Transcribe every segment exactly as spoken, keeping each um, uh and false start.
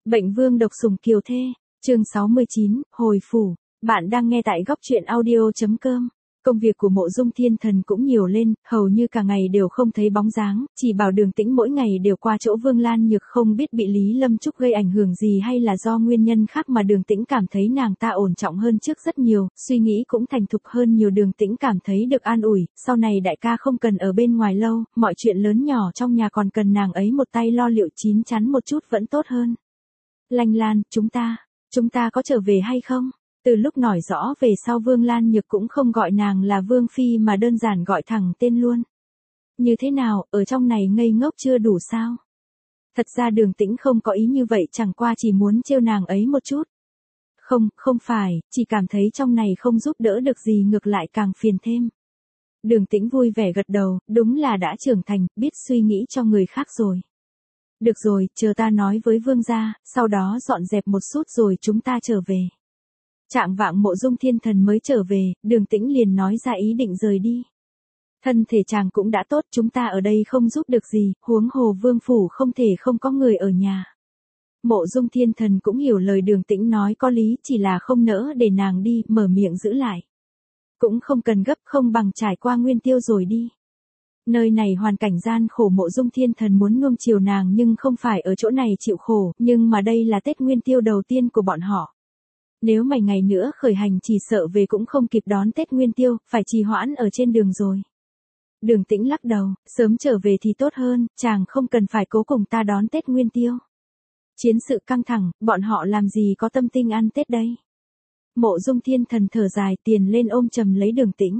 Bệnh vương độc sủng kiều thê, chương sáu mươi chín, hồi phủ. Bạn đang nghe tại góc truyện audio.com. Công việc của Mộ Dung Thiên Thần cũng nhiều lên, hầu như cả ngày đều không thấy bóng dáng, chỉ bảo Đường Tĩnh mỗi ngày đều qua chỗ Vương Lan Nhược, không biết bị Lý Lâm Trúc gây ảnh hưởng gì hay là do nguyên nhân khác mà Đường Tĩnh cảm thấy nàng ta ổn trọng hơn trước rất nhiều, suy nghĩ cũng thành thục hơn nhiều. Đường Tĩnh cảm thấy được an ủi, sau này đại ca không cần ở bên ngoài lâu, mọi chuyện lớn nhỏ trong nhà còn cần nàng ấy một tay lo liệu, chín chắn một chút vẫn tốt hơn. Lanh Lan, chúng ta, chúng ta có trở về hay không? Từ lúc nói rõ về sau Vương Lan Nhược cũng không gọi nàng là Vương Phi mà đơn giản gọi thẳng tên luôn. Như thế nào, ở trong này ngây ngốc chưa đủ sao? Thật ra Đường Tĩnh không có ý như vậy, chẳng qua chỉ muốn trêu nàng ấy một chút. Không, không phải, chỉ cảm thấy trong này không giúp đỡ được gì, ngược lại càng phiền thêm. Đường Tĩnh vui vẻ gật đầu, đúng là đã trưởng thành, biết suy nghĩ cho người khác rồi. Được rồi, chờ ta nói với Vương gia, sau đó dọn dẹp một chút rồi chúng ta trở về. Trạng vạng Mộ Dung Thiên Thần mới trở về, Đường Tĩnh liền nói ra ý định rời đi. Thân thể chàng cũng đã tốt, chúng ta ở đây không giúp được gì, huống hồ Vương phủ không thể không có người ở nhà. Mộ Dung Thiên Thần cũng hiểu lời Đường Tĩnh nói có lý, chỉ là không nỡ để nàng đi, mở miệng giữ lại. Cũng không cần gấp, không bằng trải qua Nguyên Tiêu rồi đi. Nơi này hoàn cảnh gian khổ, Mộ Dung Thiên Thần muốn nuông chiều nàng nhưng không phải ở chỗ này chịu khổ, nhưng mà đây là Tết Nguyên Tiêu đầu tiên của bọn họ. Nếu mấy ngày nữa khởi hành chỉ sợ về cũng không kịp đón Tết Nguyên Tiêu, phải trì hoãn ở trên đường rồi. Đường Tĩnh lắc đầu, sớm trở về thì tốt hơn, chàng không cần phải cố cùng ta đón Tết Nguyên Tiêu. Chiến sự căng thẳng, bọn họ làm gì có tâm tình ăn Tết đây. Mộ Dung Thiên Thần thở dài, tiền lên ôm chầm lấy Đường Tĩnh.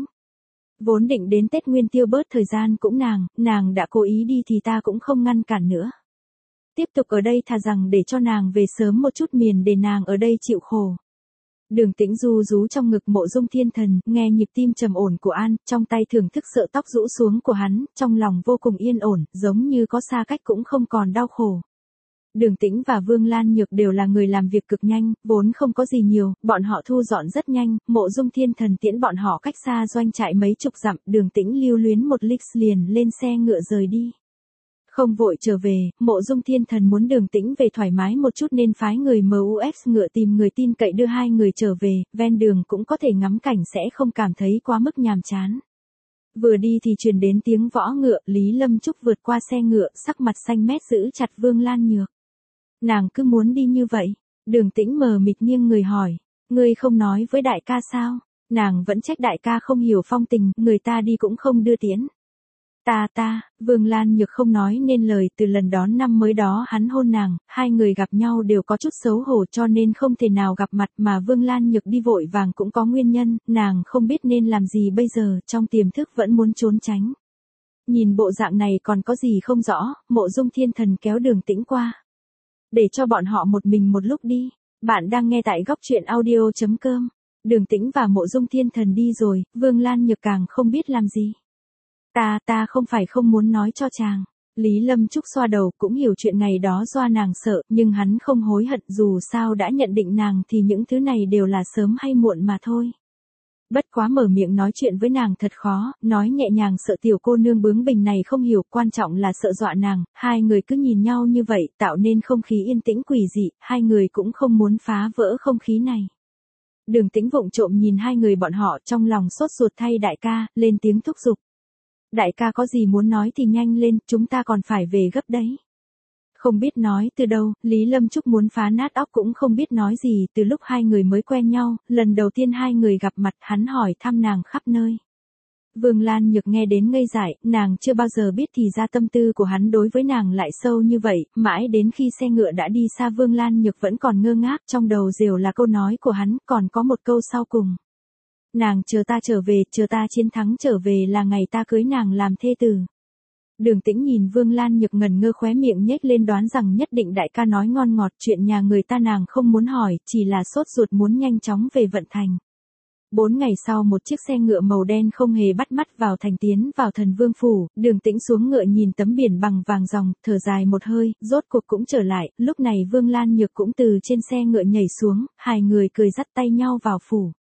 Vốn định đến Tết Nguyên Tiêu bớt thời gian cũng nàng, nàng đã cố ý đi thì ta cũng không ngăn cản nữa. Tiếp tục ở đây thà rằng để cho nàng về sớm một chút, miền để nàng ở đây chịu khổ. Đường Tĩnh ru rú trong ngực Mộ Dung Thiên Thần, nghe nhịp tim trầm ổn của An, trong tay thưởng thức sợ tóc rũ xuống của hắn, trong lòng vô cùng yên ổn, giống như có xa cách cũng không còn đau khổ. Đường Tĩnh và Vương Lan Nhược đều là người làm việc cực nhanh, vốn không có gì nhiều, bọn họ thu dọn rất nhanh, Mộ Dung Thiên Thần tiễn bọn họ cách xa doanh trại mấy chục dặm, Đường Tĩnh lưu luyến một lix liền lên xe ngựa rời đi. Không vội trở về, Mộ Dung Thiên Thần muốn Đường Tĩnh về thoải mái một chút nên phái người em u ét ngựa tìm người tin cậy đưa hai người trở về, ven đường cũng có thể ngắm cảnh, sẽ không cảm thấy quá mức nhàm chán. Vừa đi thì truyền đến tiếng võ ngựa, Lý Lâm Trúc vượt qua xe ngựa, sắc mặt xanh mét giữ chặt Vương Lan Nhược. Nàng cứ muốn đi như vậy? Đường Tĩnh mờ mịt nghiêng người hỏi, ngươi không nói với đại ca sao? Nàng vẫn trách đại ca không hiểu phong tình, người ta đi cũng không đưa tiễn. Ta ta, Vương Lan Nhược không nói nên lời, từ lần đón năm mới đó hắn hôn nàng, hai người gặp nhau đều có chút xấu hổ cho nên không thể nào gặp mặt, mà Vương Lan Nhược đi vội vàng cũng có nguyên nhân, nàng không biết nên làm gì bây giờ, trong tiềm thức vẫn muốn trốn tránh. Nhìn bộ dạng này còn có gì không rõ, Mộ Dung Thiên Thần kéo Đường Tĩnh qua. Để cho bọn họ một mình một lúc đi. Bạn đang nghe tại góc truyện audio.com. Đường Tĩnh và Mộ Dung Thiên Thần đi rồi, Vương Lan Nhược càng không biết làm gì. Ta, ta không phải không muốn nói cho chàng. Lý Lâm Trúc xoa đầu, cũng hiểu chuyện ngày đó do nàng sợ, nhưng hắn không hối hận, dù sao đã nhận định nàng thì những thứ này đều là sớm hay muộn mà thôi. Bất quá mở miệng nói chuyện với nàng thật khó, nói nhẹ nhàng sợ tiểu cô nương bướng bỉnh này không hiểu, quan trọng là sợ dọa nàng, hai người cứ nhìn nhau như vậy, tạo nên không khí yên tĩnh quỷ dị, hai người cũng không muốn phá vỡ không khí này. Đường Tĩnh vụng trộm nhìn hai người bọn họ, trong lòng sốt ruột thay đại ca, lên tiếng thúc giục. Đại ca có gì muốn nói thì nhanh lên, chúng ta còn phải về gấp đấy. Không biết nói từ đâu, Lý Lâm Trúc muốn phá nát óc cũng không biết nói gì, từ lúc hai người mới quen nhau, lần đầu tiên hai người gặp mặt, hắn hỏi thăm nàng khắp nơi. Vương Lan Nhược nghe đến ngây dại, nàng chưa bao giờ biết thì ra tâm tư của hắn đối với nàng lại sâu như vậy, mãi đến khi xe ngựa đã đi xa Vương Lan Nhược vẫn còn ngơ ngác, trong đầu rều là câu nói của hắn, còn có một câu sau cùng. Nàng chờ ta trở về, chờ ta chiến thắng trở về là ngày ta cưới nàng làm thê tử. Đường Tĩnh nhìn Vương Lan Nhược ngẩn ngơ, khóe miệng nhếch lên, đoán rằng nhất định đại ca nói ngon ngọt, chuyện nhà người ta nàng không muốn hỏi, chỉ là sốt ruột muốn nhanh chóng về vận thành. Bốn ngày sau, một chiếc xe ngựa màu đen không hề bắt mắt vào thành tiến vào Thần Vương phủ, Đường Tĩnh xuống ngựa nhìn tấm biển bằng vàng ròng, thở dài một hơi, rốt cuộc cũng trở lại, lúc này Vương Lan Nhược cũng từ trên xe ngựa nhảy xuống, hai người cười dắt tay nhau vào phủ.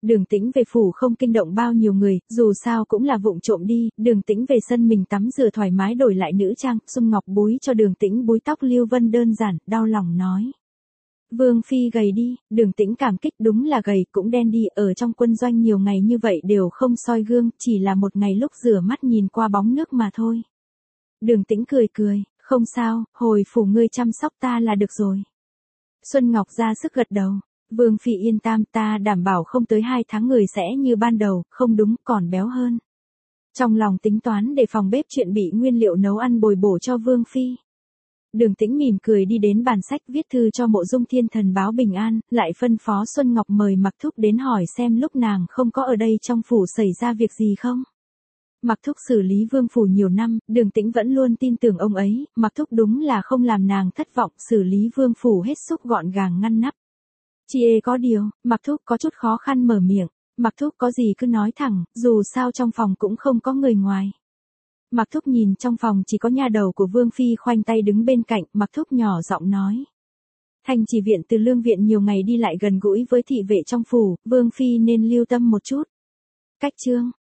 Đường Tĩnh về phủ không kinh động bao nhiêu người, dù sao cũng là vụng trộm đi, Đường Tĩnh về sân mình tắm rửa thoải mái đổi lại nữ trang, Dung Ngọc búi cho Đường Tĩnh búi tóc Lưu Vân đơn giản, đau lòng nói. Vương Phi gầy đi, Đường Tĩnh cảm kích đúng là gầy cũng đen đi, ở trong quân doanh nhiều ngày như vậy đều không soi gương, chỉ là một ngày lúc rửa mắt nhìn qua bóng nước mà thôi. Đường Tĩnh cười cười, không sao, hồi phủ ngươi chăm sóc ta là được rồi. Xuân Ngọc ra sức gật đầu. Vương Phi yên tâm, ta đảm bảo không tới hai tháng người sẽ như ban đầu, không đúng, còn béo hơn. Trong lòng tính toán để phòng bếp chuyện bị nguyên liệu nấu ăn bồi bổ cho Vương Phi. Đường Tĩnh mỉm cười đi đến bàn sách viết thư cho Mộ Dung Thiên Thần báo bình an, lại phân phó Xuân Ngọc mời Mặc Thúc đến hỏi xem lúc nàng không có ở đây trong phủ xảy ra việc gì không. Mặc Thúc xử lý Vương phủ nhiều năm, Đường Tĩnh vẫn luôn tin tưởng ông ấy, Mặc Thúc đúng là không làm nàng thất vọng, xử lý Vương phủ hết sức gọn gàng ngăn nắp. Chị ê có điều, Mặc Thúc có chút khó khăn mở miệng, Mặc Thúc có gì cứ nói thẳng, dù sao trong phòng cũng không có người ngoài. Mặc Thúc nhìn trong phòng chỉ có nha đầu của Vương Phi khoanh tay đứng bên cạnh, Mặc Thúc nhỏ giọng nói. Thành chỉ viện từ lương viện nhiều ngày đi lại gần gũi với thị vệ trong phủ, Vương Phi nên lưu tâm một chút. Cách chương